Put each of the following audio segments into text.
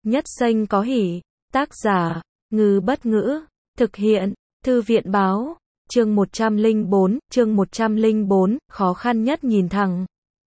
Nhất xanh có hỉ. Tác giả, Ngư Bất Ngữ. Thực hiện, Thư viện Báo. Chương 104, khó khăn nhất nhìn thẳng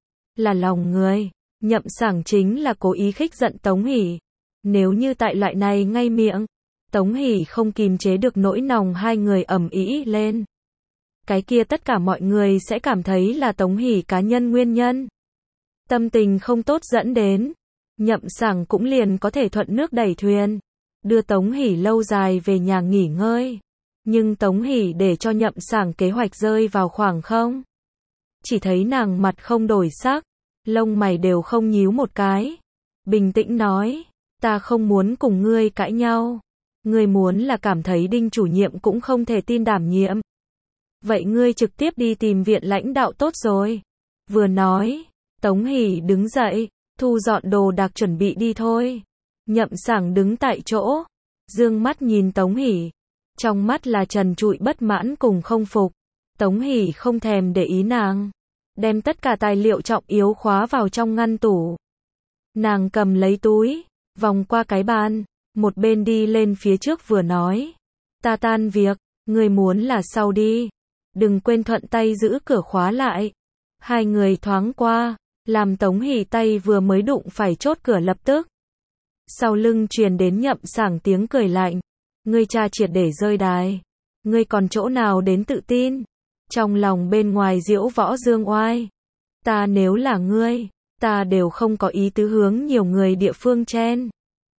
là lòng người. Nhậm Sảng chính là cố ý khích giận Tống Hỷ. Nếu như tại loại này ngay miệng, Tống Hỷ không kìm chế được nỗi lòng hai người ầm ĩ lên. Cái kia tất cả mọi người sẽ cảm thấy là Tống Hỷ cá nhân nguyên nhân. Tâm tình không tốt dẫn đến, Nhậm Sảng cũng liền có thể thuận nước đẩy thuyền, đưa Tống Hỷ lâu dài về nhà nghỉ ngơi. Nhưng Tống Hỷ để cho Nhậm Sảng kế hoạch rơi vào khoảng không. Chỉ thấy nàng mặt không đổi sắc, lông mày đều không nhíu một cái. Bình tĩnh nói, ta không muốn cùng ngươi cãi nhau. Ngươi muốn là cảm thấy Đinh chủ nhiệm cũng không thể tin đảm nhiệm. Vậy ngươi trực tiếp đi tìm viện lãnh đạo tốt rồi. Vừa nói, Tống Hỷ đứng dậy, thu dọn đồ đạc chuẩn bị đi thôi. Nhậm Sảng đứng tại chỗ, dương mắt nhìn Tống Hỷ. Trong mắt là trần trụi bất mãn cùng không phục. Tống Hỷ không thèm để ý nàng, đem tất cả tài liệu trọng yếu khóa vào trong ngăn tủ. Nàng cầm lấy túi, vòng qua cái bàn, một bên đi lên phía trước vừa nói. Ta tan việc, ngươi muốn là sau đi. Đừng quên thuận tay giữ cửa khóa lại. Hai người thoáng qua, làm Tống Hỷ tay vừa mới đụng phải chốt cửa lập tức. Sau lưng truyền đến Nhậm Sảng tiếng cười lạnh. Ngươi cha triệt để rơi đài. Ngươi còn chỗ nào đến tự tin? Trong lòng bên ngoài diễu võ dương oai. Ta nếu là ngươi, ta đều không có ý tứ hướng nhiều người địa phương chen.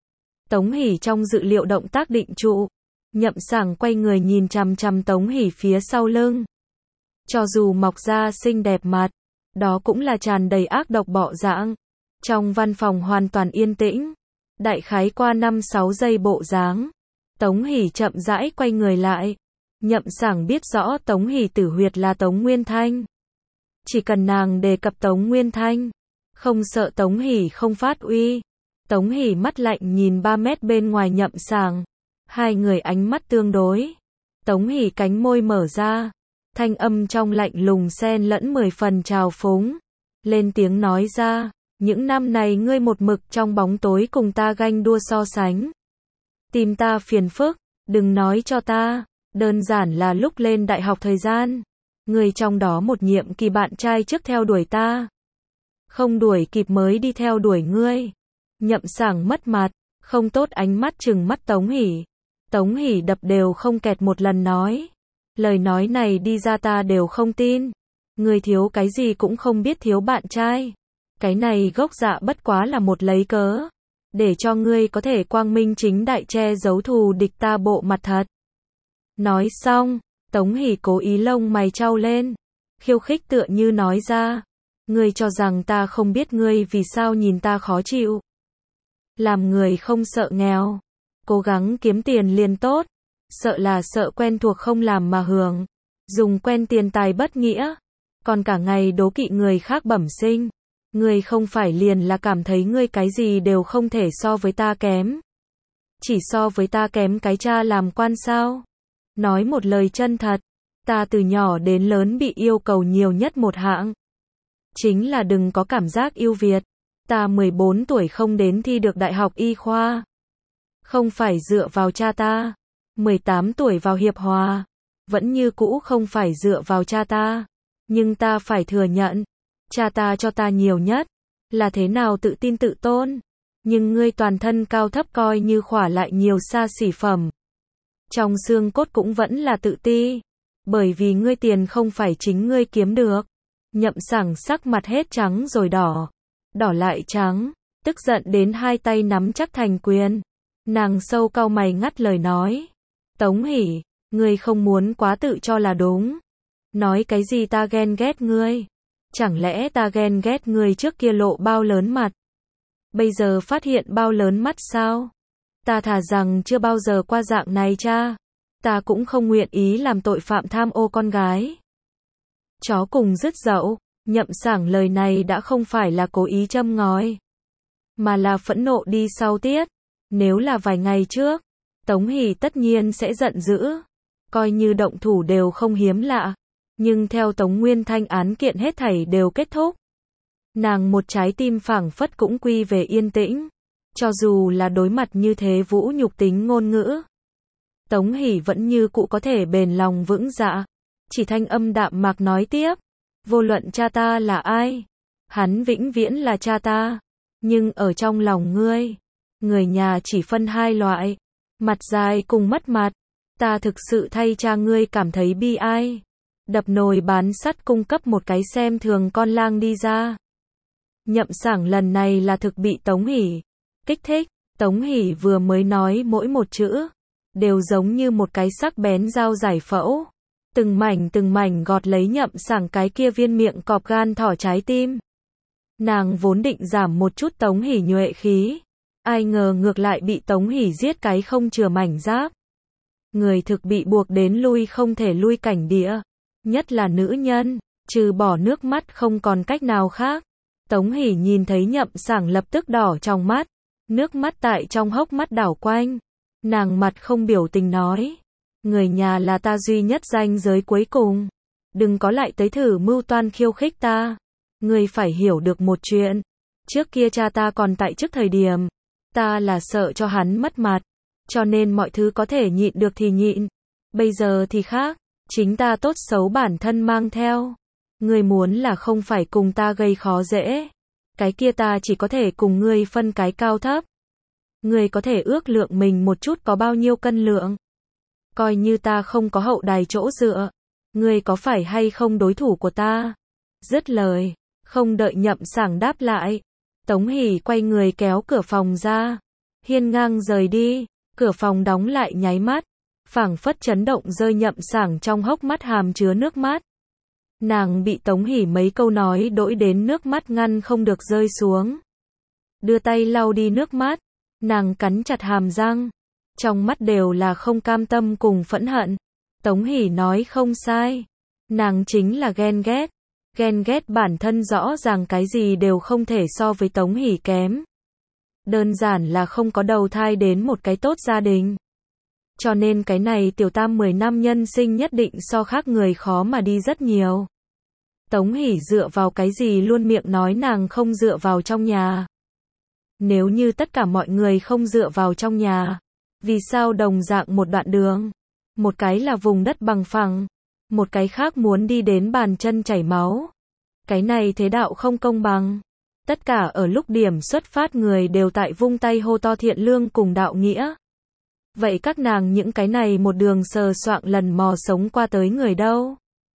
Tống Hỷ trong dự liệu động tác định trụ. Nhậm Sảng quay người nhìn chằm chằm Tống Hỷ phía sau lưng. Cho dù mọc ra xinh đẹp mặt, đó cũng là tràn đầy ác độc bọ dạng. Trong văn phòng hoàn toàn yên tĩnh. Đại khái qua 5-6 giây bộ dáng, Tống Hỷ chậm rãi quay người lại. Nhậm Sảng biết rõ Tống Hỷ tử huyệt là Tống Nguyên Thanh. Chỉ cần nàng đề cập Tống Nguyên Thanh, không sợ Tống Hỷ không phát uy. Tống Hỷ mắt lạnh nhìn 3 mét bên ngoài Nhậm Sảng. Hai người ánh mắt tương đối. Tống Hỷ cánh môi mở ra, thanh âm trong lạnh lùng xen lẫn 10 phần trào phúng. Lên tiếng nói ra, những năm này ngươi một mực trong bóng tối cùng ta ganh đua so sánh. Tìm ta phiền phức, đừng nói cho ta, đơn giản là lúc lên đại học thời gian. Ngươi trong đó một nhiệm kỳ bạn trai trước theo đuổi ta. Không đuổi kịp mới đi theo đuổi ngươi. Nhậm Sảng mất mặt, không tốt ánh mắt trừng mắt Tống Hỷ. Tống Hỷ đập đều không kẹt một lần nói. Lời nói này đi ra ta đều không tin. Ngươi thiếu cái gì cũng không biết thiếu bạn trai. Cái này gốc dạ bất quá là một lấy cớ. Để cho ngươi có thể quang minh chính đại che giấu thù địch ta bộ mặt thật. Nói xong, Tống Hỷ cố ý lông mày chau lên. Khiêu khích tựa như nói ra. Ngươi cho rằng ta không biết ngươi vì sao nhìn ta khó chịu. Làm người không sợ nghèo. Cố gắng kiếm tiền liền tốt. Sợ là sợ quen thuộc không làm mà hưởng. Dùng quen tiền tài bất nghĩa. Còn cả ngày đố kỵ người khác bẩm sinh. Ngươi không phải liền là cảm thấy ngươi cái gì đều không thể so với ta kém. Chỉ so với ta kém cái cha làm quan sao? Nói một lời chân thật. Ta từ nhỏ đến lớn bị yêu cầu nhiều nhất một hạng. Chính là đừng có cảm giác ưu việt. Ta 14 tuổi không đến thi được đại học y khoa. Không phải dựa vào cha ta. 18 tuổi vào hiệp hòa. Vẫn như cũ không phải dựa vào cha ta. Nhưng ta phải thừa nhận. Cha ta cho ta nhiều nhất. Là thế nào tự tin tự tôn. Nhưng ngươi toàn thân cao thấp coi như khỏa lại nhiều xa xỉ phẩm. Trong xương cốt cũng vẫn là tự ti. Bởi vì ngươi tiền không phải chính ngươi kiếm được. Nhậm Sảng sắc mặt hết trắng rồi đỏ. Đỏ lại trắng. Tức giận đến hai tay nắm chắc thành quyền. Nàng sâu cau mày ngắt lời nói. Tống Hỷ, ngươi không muốn quá tự cho là đúng. Nói cái gì ta ghen ghét ngươi. Chẳng lẽ ta ghen ghét ngươi trước kia lộ bao lớn mặt. Bây giờ phát hiện bao lớn mắt sao? Ta thà rằng chưa bao giờ qua dạng này cha. Ta cũng không nguyện ý làm tội phạm tham ô con gái. Chó cùng dứt dậu. Nhậm Sảng lời này đã không phải là cố ý châm ngòi. Mà là phẫn nộ đi sau tiết. Nếu là vài ngày trước, Tống Hỷ tất nhiên sẽ giận dữ. Coi như động thủ đều không hiếm lạ. Nhưng theo Tống Nguyên Thanh án kiện hết thảy đều kết thúc. Nàng một trái tim phảng phất cũng quy về yên tĩnh. Cho dù là đối mặt như thế vũ nhục tính ngôn ngữ, Tống Hỷ vẫn như cũ có thể bền lòng vững dạ. Chỉ thanh âm đạm mạc nói tiếp, vô luận cha ta là ai, hắn vĩnh viễn là cha ta. Nhưng ở trong lòng ngươi, người nhà chỉ phân hai loại, mặt dài cùng mất mặt. Ta thực sự thay cha ngươi cảm thấy bi ai. Đập nồi bán sắt cung cấp một cái xem thường con lang đi ra. Nhậm Sảng lần này là thực bị Tống Hỷ kích thích. Tống Hỷ vừa mới nói mỗi một chữ đều giống như một cái sắc bén dao giải phẫu, từng mảnh gọt lấy Nhậm Sảng cái kia viên miệng cọp gan thỏ trái tim. Nàng vốn định giảm một chút Tống Hỷ nhuệ khí, ai ngờ ngược lại bị Tống Hỷ giết cái không chừa mảnh giáp. Người thực bị buộc đến lui không thể lui cảnh địa, nhất là nữ nhân, trừ bỏ nước mắt không còn cách nào khác. Tống Hỷ nhìn thấy Nhậm Sảng lập tức đỏ trong mắt, nước mắt tại trong hốc mắt đảo quanh. Nàng mặt không biểu tình nói, người nhà là ta duy nhất ranh giới cuối cùng, đừng có lại tới thử mưu toan khiêu khích ta. Ngươi phải hiểu được một chuyện, trước kia cha ta còn tại trước thời điểm, ta là sợ cho hắn mất mặt, cho nên mọi thứ có thể nhịn được thì nhịn. Bây giờ thì khác, chính ta tốt xấu bản thân mang theo. Ngươi muốn là không phải cùng ta gây khó dễ, cái kia ta chỉ có thể cùng ngươi phân cái cao thấp. Ngươi có thể ước lượng mình một chút có bao nhiêu cân lượng. Coi như ta không có hậu đài chỗ dựa, ngươi có phải hay không đối thủ của ta? Dứt lời, không đợi Nhậm Sảng đáp lại, Tống Hỷ quay người kéo cửa phòng ra, hiên ngang rời đi. Cửa phòng đóng lại nháy mắt, phảng phất chấn động rơi Nhậm Sảng trong hốc mắt hàm chứa nước mắt. Nàng bị Tống Hỷ mấy câu nói đỗi đến nước mắt ngăn không được rơi xuống. Đưa tay lau đi nước mắt, nàng cắn chặt hàm răng, trong mắt đều là không cam tâm cùng phẫn hận. Tống Hỷ nói không sai, nàng chính là ghen ghét bản thân rõ ràng cái gì đều không thể so với Tống Hỷ kém. Đơn giản là không có đầu thai đến một cái tốt gia đình. Cho nên cái này tiểu tam 10 năm nhân sinh nhất định so khác người khó mà đi rất nhiều. Tống Hỷ dựa vào cái gì luôn miệng nói nàng không dựa vào trong nhà. Nếu như tất cả mọi người không dựa vào trong nhà, vì sao đồng dạng một đoạn đường, một cái là vùng đất bằng phẳng, một cái khác muốn đi đến bàn chân chảy máu. Cái này thế đạo không công bằng. Tất cả ở lúc điểm xuất phát người đều tại vung tay hô to thiện lương cùng đạo nghĩa. Vậy các nàng những cái này một đường sờ soạng lần mò sống qua tới người đâu?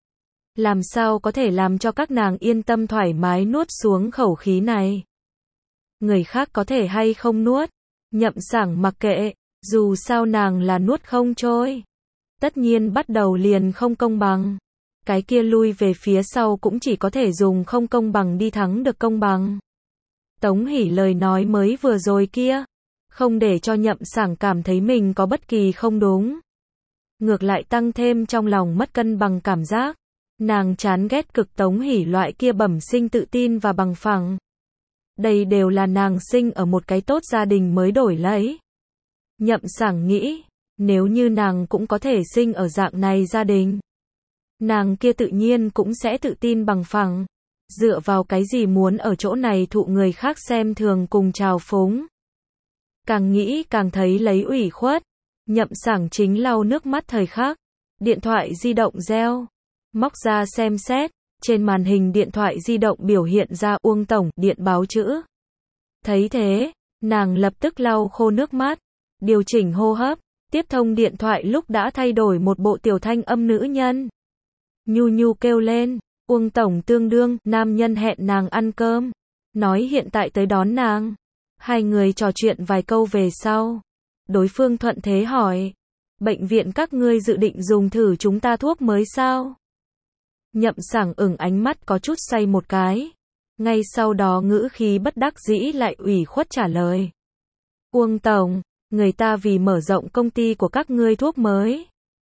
Làm sao có thể làm cho các nàng yên tâm thoải mái nuốt xuống khẩu khí này? Người khác có thể hay không nuốt, Nhậm Sảng mặc kệ, dù sao nàng là nuốt không trôi. Tất nhiên bắt đầu liền không công bằng. Cái kia lui về phía sau cũng chỉ có thể dùng không công bằng đi thắng được công bằng. Tống Hỷ lời nói mới vừa rồi kia, không để cho Nhậm Sảng cảm thấy mình có bất kỳ không đúng. Ngược lại tăng thêm trong lòng mất cân bằng cảm giác. Nàng chán ghét cực Tống Hỷ loại kia bẩm sinh tự tin và bằng phẳng. Đây đều là nàng sinh ở một cái tốt gia đình mới đổi lấy. Nhậm Sảng nghĩ, nếu như nàng cũng có thể sinh ở dạng này gia đình, nàng kia tự nhiên cũng sẽ tự tin bằng phẳng. Dựa vào cái gì muốn ở chỗ này thụ người khác xem thường cùng trào phúng. Càng nghĩ càng thấy lấy ủy khuất. Nhậm Sảng chính lau nước mắt thời khắc, điện thoại di động reo, móc ra xem xét, trên màn hình điện thoại di động biểu hiện ra Uông tổng điện báo chữ. Thấy thế, nàng lập tức lau khô nước mắt, điều chỉnh hô hấp, tiếp thông điện thoại lúc đã thay đổi một bộ tiểu thanh âm nữ nhân. Nhu nhu kêu lên, Uông tổng tương đương, nam nhân hẹn nàng ăn cơm, nói hiện tại tới đón nàng. Hai người trò chuyện vài câu về sau, đối phương thuận thế hỏi, bệnh viện các ngươi dự định dùng thử chúng ta thuốc mới sao? Nhậm Sảng ửng ánh mắt có chút say một cái, ngay sau đó ngữ khí bất đắc dĩ lại ủy khuất trả lời. Uông tổng, người ta vì mở rộng công ty của các ngươi thuốc mới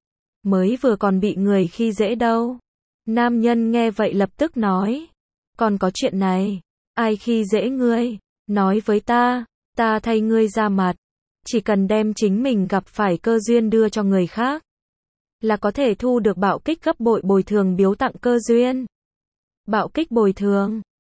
vừa còn bị người khi dễ đâu. Nam nhân nghe vậy lập tức nói, còn có chuyện này, ai khi dễ ngươi, nói với ta thay ngươi ra mặt, chỉ cần đem chính mình gặp phải cơ duyên đưa cho người khác, là có thể thu được bạo kích gấp bội bồi thường biếu tặng cơ duyên. Bạo kích bồi thường,